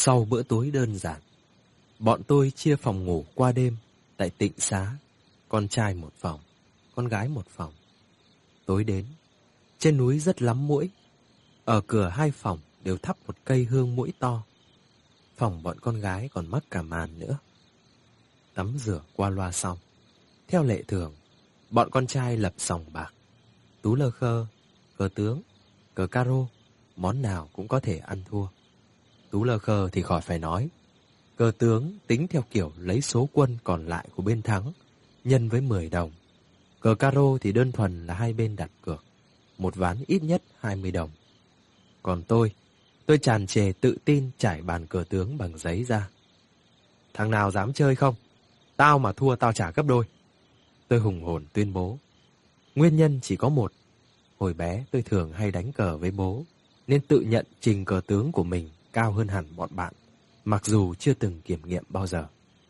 Sau bữa tối đơn giản, bọn tôi chia phòng ngủ qua đêm tại Tịnh Xá, con trai một phòng, con gái một phòng. Tối đến, trên núi rất lắm muỗi. Ở cửa hai phòng đều thắp một cây hương muỗi to. Phòng bọn con gái còn mắc cả màn nữa. Tắm rửa qua loa xong, theo lệ thường, bọn con trai lập sòng bạc. Tú lơ khơ, cờ tướng, cờ caro, món nào cũng có thể ăn thua. Tú lơ khơ thì khỏi phải nói. Cờ tướng tính theo kiểu lấy số quân còn lại của bên thắng, nhân với 10 đồng. Cờ caro thì đơn thuần là hai bên đặt cược, một ván ít nhất 20 đồng. Còn tôi tràn trề tự tin trải bàn cờ tướng bằng giấy ra. Thằng nào dám chơi không? Tao mà thua tao trả gấp đôi. Tôi hùng hồn tuyên bố. Nguyên nhân chỉ có một. Hồi bé tôi thường hay đánh cờ với bố, nên tự nhận trình cờ tướng của mình cao hơn hẳn bọn bạn, mặc dù chưa từng kiểm nghiệm bao giờ.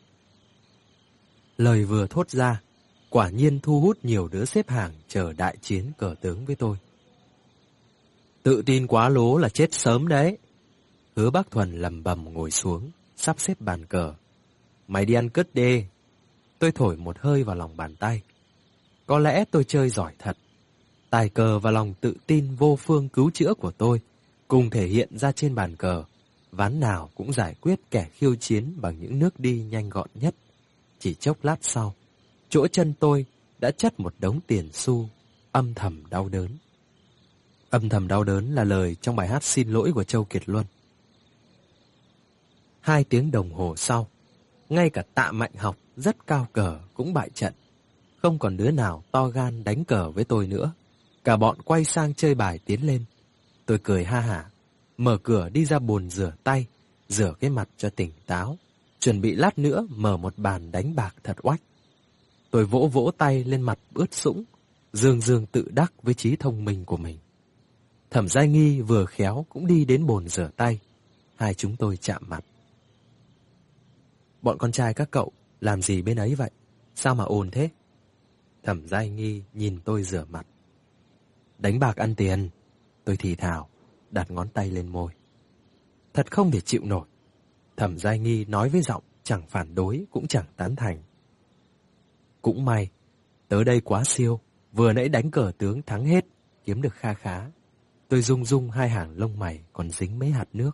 Lời vừa thốt ra, quả nhiên thu hút nhiều đứa xếp hàng chờ đại chiến cờ tướng với tôi. Tự tin quá lố là chết sớm đấy. Hứa Bác Thuần lầm bầm ngồi xuống, sắp xếp bàn cờ. Mày đi ăn cứt đi. Tôi thổi một hơi vào lòng bàn tay. Có lẽ tôi chơi giỏi thật. Tài cờ và lòng tự tin vô phương cứu chữa của tôi cùng thể hiện ra trên bàn cờ. Ván nào cũng giải quyết kẻ khiêu chiến bằng những nước đi nhanh gọn nhất. Chỉ chốc lát sau, chỗ chân tôi đã chất một đống tiền xu, âm thầm đau đớn. Âm thầm đau đớn là lời trong bài hát Xin Lỗi của Châu Kiệt Luân. 2 tiếng đồng hồ sau, ngay cả Tạ Mạnh Học rất cao cờ cũng bại trận. Không còn đứa nào to gan đánh cờ với tôi nữa. Cả bọn quay sang chơi bài tiến lên. Tôi cười ha hả, mở cửa đi ra bồn rửa tay, rửa cái mặt cho tỉnh táo, chuẩn bị lát nữa mở một bàn đánh bạc thật oách. Tôi vỗ vỗ tay lên mặt ướt sũng, dương dương tự đắc với trí thông minh của mình. Thẩm Giai Nghi vừa khéo cũng đi đến bồn rửa tay. Hai chúng tôi chạm mặt. Bọn con trai các cậu làm gì bên ấy vậy? Sao mà ồn thế? Thẩm Giai Nghi nhìn tôi rửa mặt. Đánh bạc ăn tiền. Tôi thì thào, đặt ngón tay lên môi. Thật không thể chịu nổi. Thẩm Giai Nghi nói với giọng chẳng phản đối cũng chẳng tán thành. Cũng may, tới đây quá siêu. Vừa nãy đánh cờ tướng thắng hết, kiếm được kha khá. Tôi rung rung hai hàng lông mày còn dính mấy hạt nước.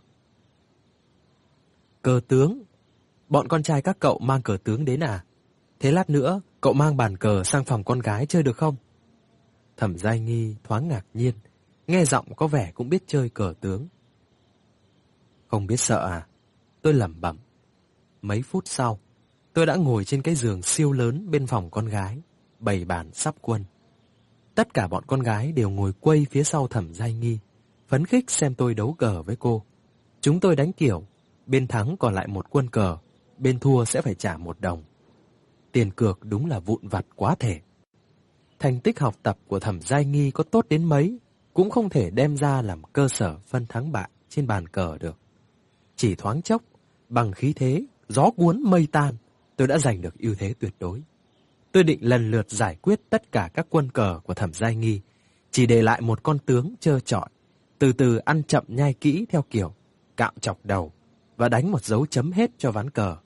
Cờ tướng? Bọn con trai các cậu mang cờ tướng đến à? Thế lát nữa cậu mang bàn cờ sang phòng con gái chơi được không? Thẩm Giai Nghi thoáng ngạc nhiên, nghe giọng có vẻ cũng biết chơi cờ tướng. Không biết sợ à? Tôi lẩm bẩm. Mấy phút sau, tôi đã ngồi trên cái giường siêu lớn bên phòng con gái, bày bàn sắp quân. Tất cả bọn con gái đều ngồi quây phía sau Thẩm Giai Nghi, phấn khích xem tôi đấu cờ với cô. Chúng tôi đánh kiểu, bên thắng còn lại một quân cờ, bên thua sẽ phải trả 1 đồng. Tiền cược đúng là vụn vặt quá thể. Thành tích học tập của Thẩm Giai Nghi có tốt đến mấy, cũng không thể đem ra làm cơ sở phân thắng bại trên bàn cờ được. Chỉ thoáng chốc, bằng khí thế, gió cuốn mây tan, tôi đã giành được ưu thế tuyệt đối. Tôi định lần lượt giải quyết tất cả các quân cờ của Thẩm Giai Nghi, chỉ để lại một con tướng trơ trọi, từ từ ăn chậm nhai kỹ theo kiểu cạo chọc đầu và đánh một dấu chấm hết cho ván cờ.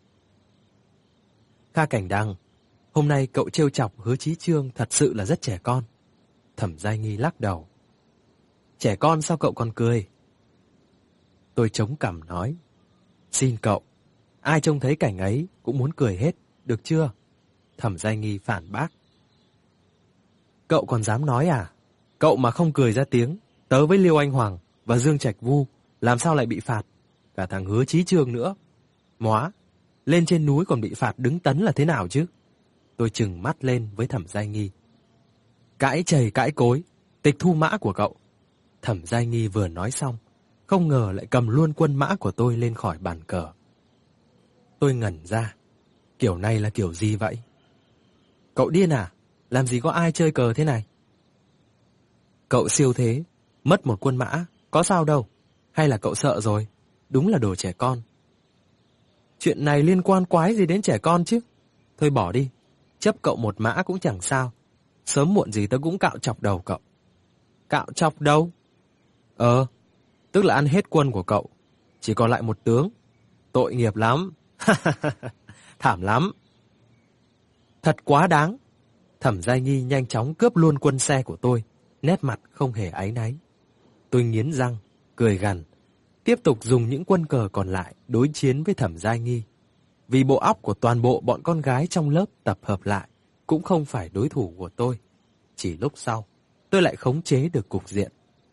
Kha Cảnh Đăng, hôm nay cậu trêu chọc Hứa Chí Chương thật sự là rất trẻ con. Thẩm Giai Nghi lắc đầu. Trẻ con sao cậu còn cười? Tôi chống cằm nói. Xin cậu, ai trông thấy cảnh ấy cũng muốn cười hết, được chưa? Thẩm Giai Nghi phản bác. Cậu còn dám nói à? Cậu mà không cười ra tiếng, tớ với Liêu Anh Hoàng và Dương Trạch Vu làm sao lại bị phạt? Cả thằng Hứa Chí Chương nữa. Móa, lên trên núi còn bị phạt đứng tấn là thế nào chứ? Tôi trừng mắt lên với Thẩm Giai Nghi. Cãi chày cãi cối, tịch thu mã của cậu. Thẩm Giai Nghi vừa nói xong, không ngờ lại cầm luôn quân mã của tôi lên khỏi bàn cờ. Tôi ngẩn ra, kiểu này là kiểu gì vậy? Cậu điên à? Làm gì có ai chơi cờ thế này? Cậu siêu thế, mất một quân mã, có sao đâu? Hay là cậu sợ rồi? Đúng là đồ trẻ con. Chuyện này liên quan quái gì đến trẻ con chứ? Thôi bỏ đi, chấp cậu một mã cũng chẳng sao. Sớm muộn gì tớ cũng cạo chọc đầu cậu. Cạo chọc đầu? Tức là ăn hết quân của cậu. chỉ còn lại một tướng. Tội nghiệp lắm. Thảm lắm. Thật quá đáng. Thẩm Giai Nghi nhanh chóng cướp luôn quân xe của tôi, nét mặt không hề áy náy. Tôi nghiến răng, cười gằn, tiếp tục dùng những quân cờ còn lại đối chiến với Thẩm Giai Nghi. Vì bộ óc của toàn bộ bọn con gái trong lớp tập hợp lại cũng không phải đối thủ của tôi. Chỉ lúc sau, tôi lại khống chế được cục diện.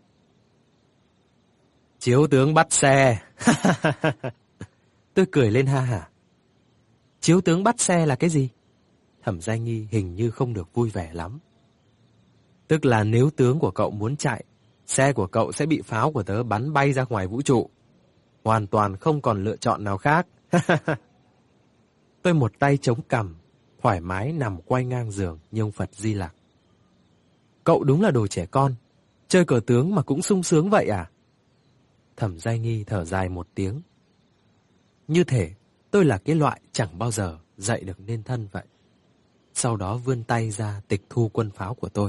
Chiếu tướng bắt xe. Tôi cười lên ha hả. Chiếu tướng bắt xe là cái gì? Thẩm Giai Nghi hình như không được vui vẻ lắm. Tức là nếu tướng của cậu muốn chạy, xe của cậu sẽ bị pháo của tớ bắn bay ra ngoài vũ trụ. Hoàn toàn không còn lựa chọn nào khác. Tôi một tay chống cằm, thoải mái nằm quay ngang giường như ông Phật Di Lặc. Cậu đúng là đồ trẻ con, chơi cờ tướng mà cũng sung sướng vậy à? Thẩm Giai Nghi thở dài một tiếng. Như thể tôi là cái loại chẳng bao giờ dạy được nên thân vậy. Sau đó vươn tay ra tịch thu quân pháo của tôi.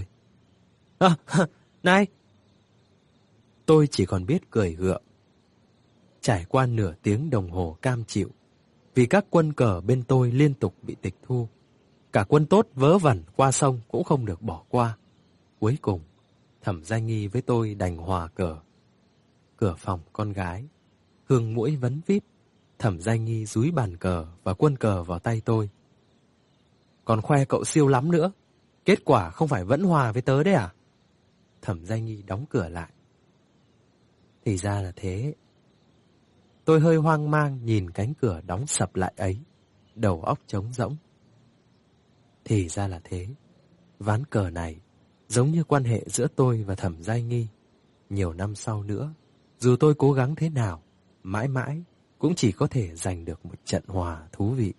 Này! Tôi chỉ còn biết cười gượng. Trải qua nửa tiếng đồng hồ cam chịu, vì các quân cờ bên tôi liên tục bị tịch thu. Cả quân tốt vớ vẩn qua sông cũng không được bỏ qua. Cuối cùng, Thẩm Giai Nghi với tôi đành hòa cờ. Cửa phòng con gái, hương mũi vấn vít, Thẩm Giai Nghi dúi bàn cờ và quân cờ vào tay tôi. Còn khoe cậu siêu lắm nữa, kết quả không phải vẫn hòa với tớ đấy à? Thẩm Giai Nghi đóng cửa lại. Thì ra là thế. Tôi hơi hoang mang nhìn cánh cửa đóng sập lại ấy, đầu óc trống rỗng. Thì ra là thế. Ván cờ này giống như quan hệ giữa tôi và Thẩm Giai Nghi. Nhiều năm sau nữa, dù tôi cố gắng thế nào, mãi mãi cũng chỉ có thể giành được một trận hòa thú vị.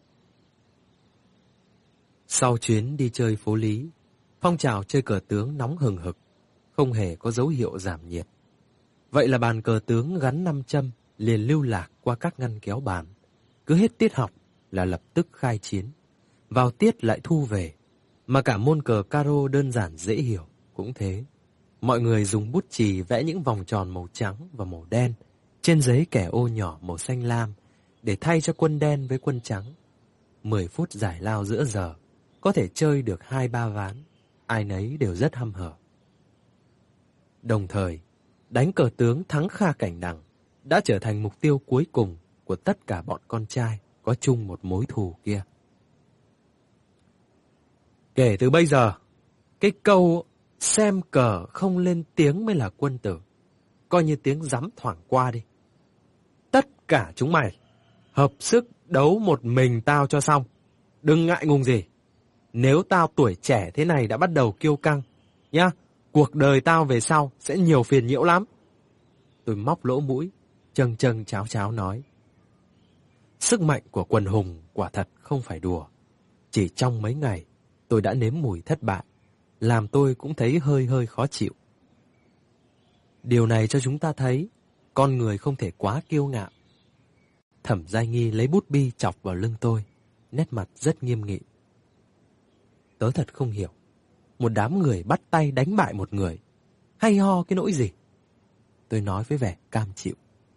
Sau chuyến đi chơi phố Lý, phong trào chơi cờ tướng nóng hừng hực, không hề có dấu hiệu giảm nhiệt. Vậy là bàn cờ tướng gắn 5 châm liền lưu lạc qua các ngăn kéo bàn. Cứ hết tiết học là lập tức khai chiến, vào tiết lại thu về. Mà cả môn cờ caro đơn giản dễ hiểu cũng thế. Mọi người dùng bút chì vẽ những vòng tròn màu trắng và màu đen trên giấy kẻ ô nhỏ màu xanh lam để thay cho quân đen với quân trắng. 10 phút giải lao giữa giờ, có thể chơi được 2-3 ván, ai nấy đều rất hăm hở. Đồng thời, đánh cờ tướng thắng Kha Cảnh Đằng đã trở thành mục tiêu cuối cùng của tất cả bọn con trai có chung một mối thù kia. Kể từ bây giờ, cái câu xem cờ không lên tiếng mới là quân tử, coi như tiếng rắm thoảng qua đi. Tất cả chúng mày, hợp sức đấu một mình tao cho xong. Đừng ngại ngùng gì. Nếu tao tuổi trẻ thế này đã bắt đầu kiêu căng, nhá, cuộc đời tao về sau sẽ nhiều phiền nhiễu lắm. Tôi móc lỗ mũi, châng châng cháo cháo nói. Sức mạnh của quần hùng quả thật không phải đùa. Chỉ trong mấy ngày, tôi đã nếm mùi thất bại, làm tôi cũng thấy hơi hơi khó chịu. Điều này cho chúng ta thấy, con người không thể quá kiêu ngạo. Thẩm Giai Nghi lấy bút bi chọc vào lưng tôi, nét mặt rất nghiêm nghị. Tớ thật không hiểu, một đám người bắt tay đánh bại một người, hay ho cái nỗi gì? Tôi nói với vẻ cam chịu.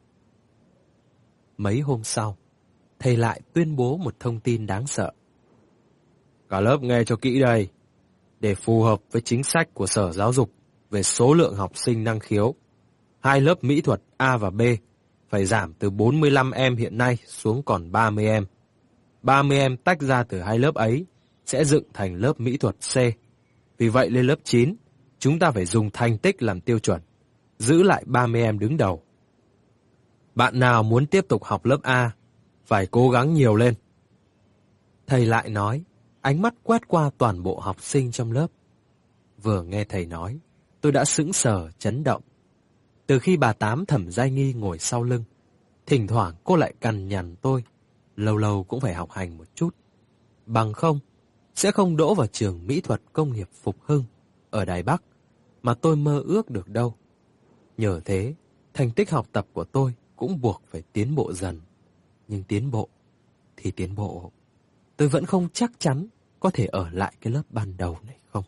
Mấy hôm sau, thầy lại tuyên bố một thông tin đáng sợ. Cả lớp nghe cho kỹ đây. Để phù hợp với chính sách của Sở Giáo dục về số lượng học sinh năng khiếu, 2 lớp mỹ thuật A và B phải giảm từ 45 em hiện nay xuống còn 30 em. 30 em tách ra từ 2 lớp ấy sẽ dựng thành lớp mỹ thuật C. Vì vậy lên lớp 9, chúng ta phải dùng thành tích làm tiêu chuẩn, giữ lại 30 em đứng đầu. Bạn nào muốn tiếp tục học lớp A, phải cố gắng nhiều lên. Thầy lại nói, ánh mắt quét qua toàn bộ học sinh trong lớp. Vừa nghe thầy nói, tôi đã sững sờ chấn động. Từ khi bà Tám Thẩm Giai Nghi ngồi sau lưng, thỉnh thoảng cô lại cằn nhằn tôi, lâu lâu cũng phải học hành một chút. Bằng không, sẽ không đỗ vào trường mỹ thuật công nghiệp Phục Hưng ở Đài Bắc mà tôi mơ ước được đâu. Nhờ thế, thành tích học tập của tôi cũng buộc phải tiến bộ dần. Nhưng tiến bộ thì tiến bộ, tôi vẫn không chắc chắn có thể ở lại cái lớp ban đầu này không.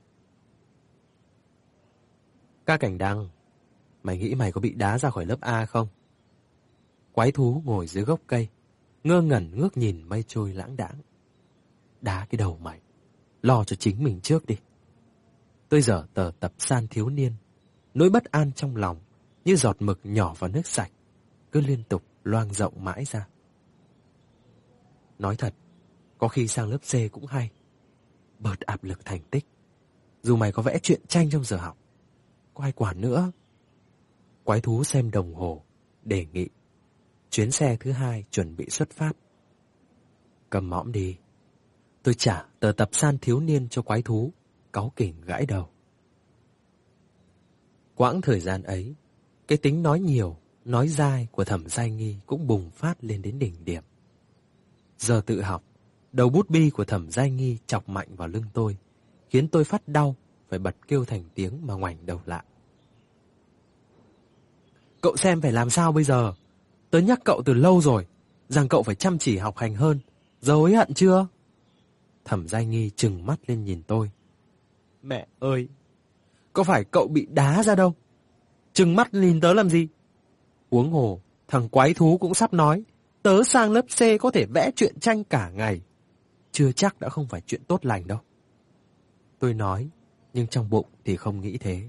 Ca Cảnh Đăng, mày nghĩ mày có bị đá ra khỏi lớp A không? Quái thú ngồi dưới gốc cây, ngơ ngẩn ngước nhìn mây trôi lãng đãng. Đá cái đầu mày, lo cho chính mình trước đi. Tôi dở tờ tập san thiếu niên, nỗi bất an trong lòng như giọt mực nhỏ vào nước sạch, cứ liên tục loang rộng mãi ra. Nói thật, có khi sang lớp C cũng hay, bớt áp lực thành tích. Dù mày có vẽ truyện tranh trong giờ học, có ai quản nữa. Quái thú xem đồng hồ, đề nghị. Chuyến xe thứ 2 chuẩn bị xuất phát. Cầm mõm đi. Tôi trả tờ tập san thiếu niên cho quái thú, cáu kỉnh gãi đầu. Quãng thời gian ấy, cái tính nói nhiều, nói dai của Thẩm Giai Nghi cũng bùng phát lên đến đỉnh điểm. Giờ tự học, đầu bút bi của Thẩm Giai Nghi chọc mạnh vào lưng tôi, khiến tôi phát đau, phải bật kêu thành tiếng mà ngoảnh đầu lại. Cậu xem phải làm sao bây giờ? Tớ nhắc cậu từ lâu rồi, rằng cậu phải chăm chỉ học hành hơn. Giờ hối hận chưa? Thẩm Giai Nghi trừng mắt lên nhìn tôi. Mẹ ơi, có phải cậu bị đá ra đâu? Trừng mắt nhìn tớ làm gì? Huống hồ, thằng quái thú cũng sắp nói, tớ sang lớp C có thể vẽ truyện tranh cả ngày. Chưa chắc đã không phải chuyện tốt lành đâu. Tôi nói, nhưng trong bụng thì không nghĩ thế.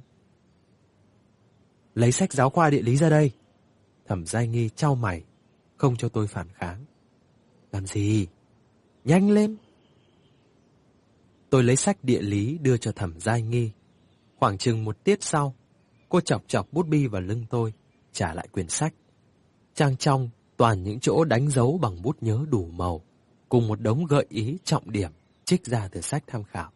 Lấy sách giáo khoa địa lý ra đây. Thẩm Giai Nghi chau mày, không cho tôi phản kháng. Làm gì? Nhanh lên. Tôi lấy sách địa lý đưa cho Thẩm Giai Nghi. Khoảng chừng một tiết sau, cô chọc chọc bút bi vào lưng tôi, trả lại quyển sách. Trang trong toàn những chỗ đánh dấu bằng bút nhớ đủ màu, cùng một đống gợi ý trọng điểm trích ra từ sách tham khảo.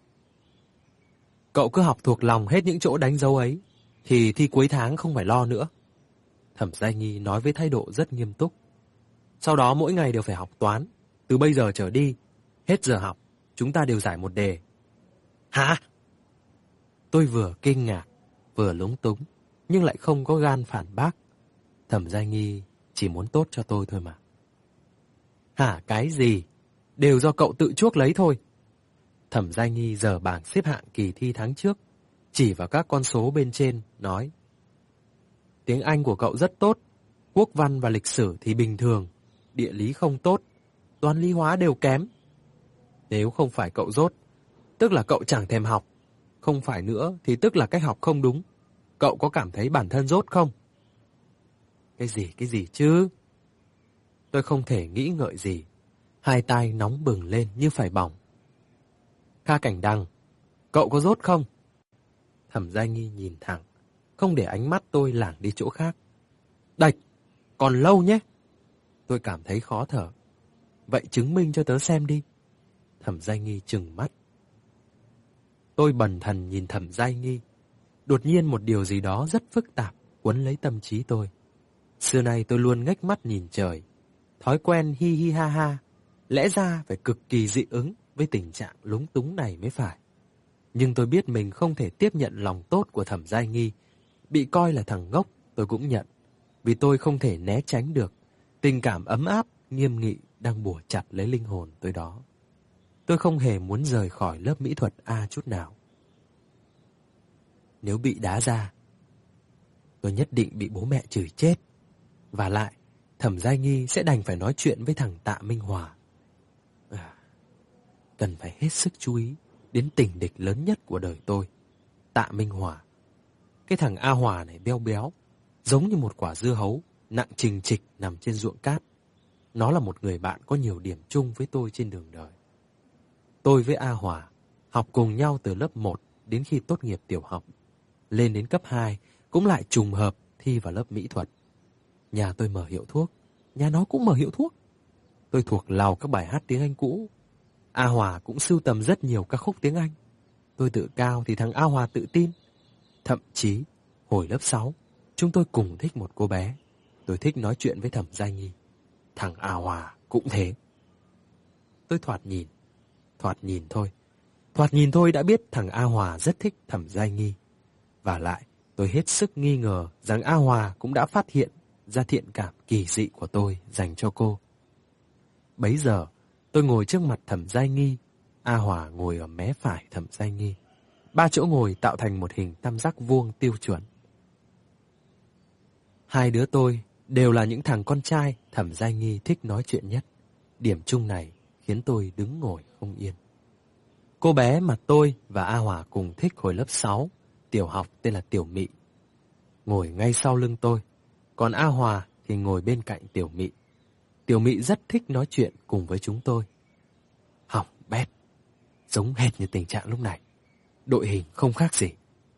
Cậu cứ học thuộc lòng hết những chỗ đánh dấu ấy, thì thi cuối tháng không phải lo nữa. Thẩm Giai Nghi nói với thái độ rất nghiêm túc. Sau đó mỗi ngày đều phải học toán. Từ bây giờ trở đi, hết giờ học, chúng ta đều giải một đề. Hả? Tôi vừa kinh ngạc, vừa lúng túng, nhưng lại không có gan phản bác. Thẩm Giai Nghi chỉ muốn tốt cho tôi thôi mà. Hả cái gì? Đều do cậu tự chuốc lấy thôi. Thẩm Giai Nghi dở bảng xếp hạng kỳ thi tháng trước, chỉ vào các con số bên trên, nói. Tiếng Anh của cậu rất tốt, quốc văn và lịch sử thì bình thường, địa lý không tốt, toán lý hóa đều kém. Nếu không phải cậu dốt, tức là cậu chẳng thèm học. Không phải nữa thì tức là cách học không đúng. Cậu có cảm thấy bản thân dốt không? Cái gì chứ? Tôi không thể nghĩ ngợi gì. Hai tai nóng bừng lên như phải bỏng. Kha Cảnh Đằng, cậu có dốt không? Thẩm Giai Nghi nhìn thẳng, không để ánh mắt tôi lảng đi chỗ khác. Đạch, còn lâu nhé. Tôi cảm thấy khó thở. Vậy chứng minh cho tớ xem đi. Thẩm Giai Nghi trừng mắt. Tôi bần thần nhìn Thẩm Giai Nghi. Đột nhiên một điều gì đó rất phức tạp quấn lấy tâm trí tôi. Xưa nay tôi luôn ngếch mắt nhìn trời. Thói quen hi hi ha ha. Lẽ ra phải cực kỳ dị ứng với tình trạng lúng túng này mới phải. Nhưng tôi biết mình không thể tiếp nhận lòng tốt của Thẩm Giai Nghi. Bị coi là thằng ngốc tôi cũng nhận. Vì tôi không thể né tránh được tình cảm ấm áp, nghiêm nghị đang bủa chặt lấy linh hồn tôi đó. Tôi không hề muốn rời khỏi lớp mỹ thuật A chút nào. Nếu bị đá ra, tôi nhất định bị bố mẹ chửi chết. Và lại, Thẩm Giai Nghi sẽ đành phải nói chuyện với thằng Tạ Minh Hòa. Cần phải hết sức chú ý đến tình địch lớn nhất của đời tôi, Tạ Minh Hòa. Cái thằng A Hòa này béo béo, giống như một quả dưa hấu, nặng trình trịch nằm trên ruộng cát. Nó là một người bạn có nhiều điểm chung với tôi trên đường đời. Tôi với A Hòa học cùng nhau từ lớp 1 đến khi tốt nghiệp tiểu học. Lên đến cấp 2 cũng lại trùng hợp thi vào lớp mỹ thuật. Nhà tôi mở hiệu thuốc, nhà nó cũng mở hiệu thuốc. Tôi thuộc lầu các bài hát tiếng Anh cũ. A Hòa cũng sưu tầm rất nhiều ca khúc tiếng Anh. Tôi tự cao thì thằng A Hòa tự tin. Thậm chí, hồi lớp 6, chúng tôi cùng thích một cô bé. Tôi thích nói chuyện với Thẩm Giai Nghi. Thằng A Hòa cũng thế. Tôi thoạt nhìn thôi đã biết thằng A Hòa rất thích Thẩm Giai Nghi. Và lại, tôi hết sức nghi ngờ rằng A Hòa cũng đã phát hiện ra thiện cảm kỳ dị của tôi dành cho cô. Bấy giờ, tôi ngồi trước mặt Thẩm Giai Nghi, A Hòa ngồi ở mé phải Thẩm Giai Nghi. 3 chỗ ngồi tạo thành một hình tam giác vuông tiêu chuẩn. Hai đứa tôi Đều là những thằng con trai Thẩm Giai Nghi thích nói chuyện nhất. Điểm chung này khiến tôi đứng ngồi không yên. Cô bé mà tôi và A Hòa cùng thích hồi lớp 6, tiểu học tên là Tiểu Mị, ngồi ngay sau lưng tôi, còn A Hòa thì ngồi bên cạnh Tiểu Mị. Tiểu Mị rất thích nói chuyện cùng với chúng tôi. Hỏng bét, giống hệt như tình trạng lúc này. Đội hình không khác gì.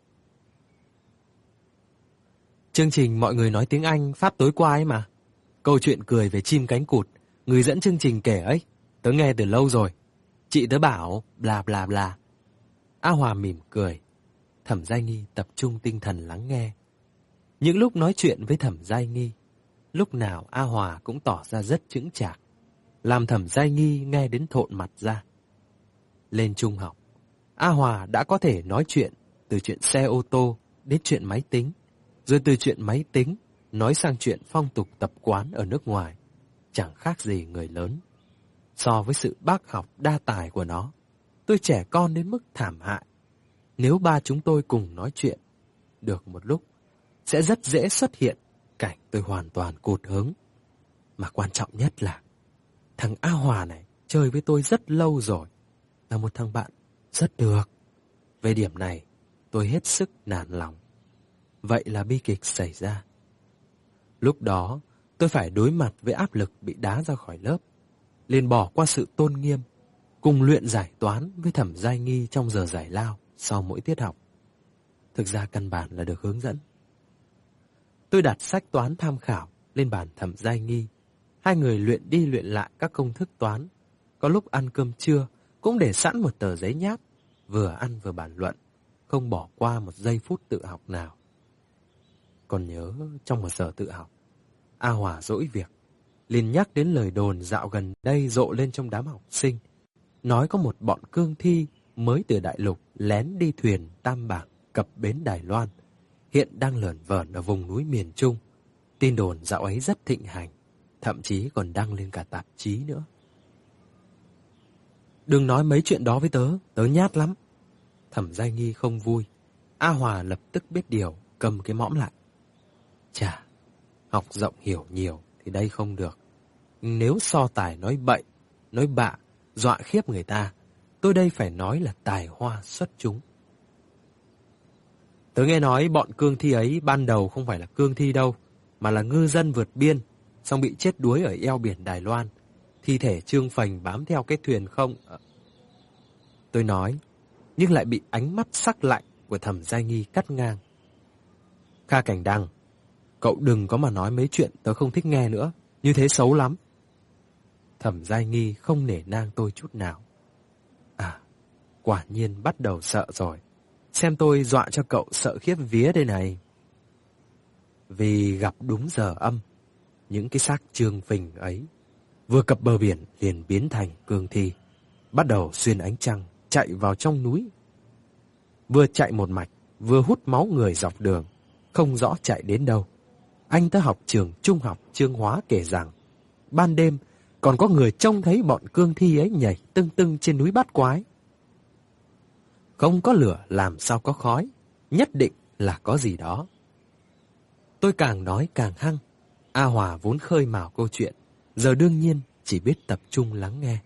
Chương trình mọi người nói tiếng Anh Pháp tối qua ấy mà. Câu chuyện cười về chim cánh cụt, người dẫn chương trình kể ấy, tớ nghe từ lâu rồi. Chị tớ bảo bla bla bla. A Hòa mỉm cười. Thẩm Giai Nghi tập trung tinh thần lắng nghe. Những lúc nói chuyện với Thẩm Giai Nghi, lúc nào A Hòa cũng tỏ ra rất chững chạc, làm Thẩm Giai Nghi nghe đến thộn mặt ra. Lên trung học, A Hòa đã có thể nói chuyện từ chuyện xe ô tô đến chuyện máy tính, rồi từ chuyện máy tính nói sang chuyện phong tục tập quán ở nước ngoài, chẳng khác gì người lớn. So với sự bác học đa tài của nó, tôi trẻ con đến mức thảm hại. Nếu ba chúng tôi cùng nói chuyện được một lúc, sẽ rất dễ xuất hiện cảnh tôi hoàn toàn cụt hứng. Mà quan trọng nhất là thằng A Hòa này chơi với tôi rất lâu rồi, là một thằng bạn rất được. Về điểm này, tôi hết sức nản lòng. Vậy là bi kịch xảy ra. Lúc đó, tôi phải đối mặt với áp lực bị đá ra khỏi lớp, liền bỏ qua sự tôn nghiêm, cùng luyện giải toán với Thẩm Giai Nghi trong giờ giải lao sau mỗi tiết học. Thực ra căn bản là được hướng dẫn. Tôi đặt sách toán tham khảo lên bàn Thẩm Giai Nghi. Hai người luyện đi luyện lại các công thức toán. Có lúc ăn cơm trưa cũng để sẵn một tờ giấy nháp, vừa ăn vừa bàn luận, không bỏ qua một giây phút tự học nào. Còn nhớ trong một giờ tự học, A Hòa dỗi việc, liền nhắc đến lời đồn dạo gần đây rộ lên trong đám học sinh, nói có một bọn cương thi mới từ đại lục lén đi thuyền Tam Bảng cập bến Đài Loan, hiện đang lởn vởn ở vùng núi miền Trung. Tin đồn dạo ấy rất thịnh hành, thậm chí còn đăng lên cả tạp chí nữa. Đừng nói mấy chuyện đó với tớ, tớ nhát lắm. Thẩm Giai Nghi không vui. A Hòa lập tức biết điều, cầm cái mõm lại. Chà, học rộng hiểu nhiều thì đây không được. Nếu so tài nói bậy, nói bạ, dọa khiếp người ta, tôi đây phải nói là tài hoa xuất chúng. Tớ nghe nói bọn cương thi ấy ban đầu không phải là cương thi đâu, mà là ngư dân vượt biên, xong bị chết đuối ở eo biển Đài Loan. Thi thể trương phành bám theo cái thuyền không... Tôi nói, nhưng lại bị ánh mắt sắc lạnh của Thẩm Giai Nghi cắt ngang. Kha Cảnh Đăng, cậu đừng có mà nói mấy chuyện tớ không thích nghe nữa, như thế xấu lắm. Thẩm Giai Nghi không nể nang tôi chút nào. À, quả nhiên bắt đầu sợ rồi. Xem tôi dọa cho cậu sợ khiếp vía đây này. Vì gặp đúng giờ âm, những cái xác trương phình ấy vừa cập bờ biển liền biến thành cương thi, bắt đầu xuyên ánh trăng chạy vào trong núi. Vừa chạy một mạch, vừa hút máu người dọc đường, không rõ chạy đến đâu. Anh ta học trường trung học Chương Hóa kể rằng, ban đêm còn có người trông thấy bọn cương thi ấy nhảy tưng tưng trên núi Bát Quái. Không có lửa làm sao có khói, nhất định là có gì đó. Tôi càng nói càng hăng. A Hòa vốn khơi mào câu chuyện, giờ đương nhiên chỉ biết tập trung lắng nghe.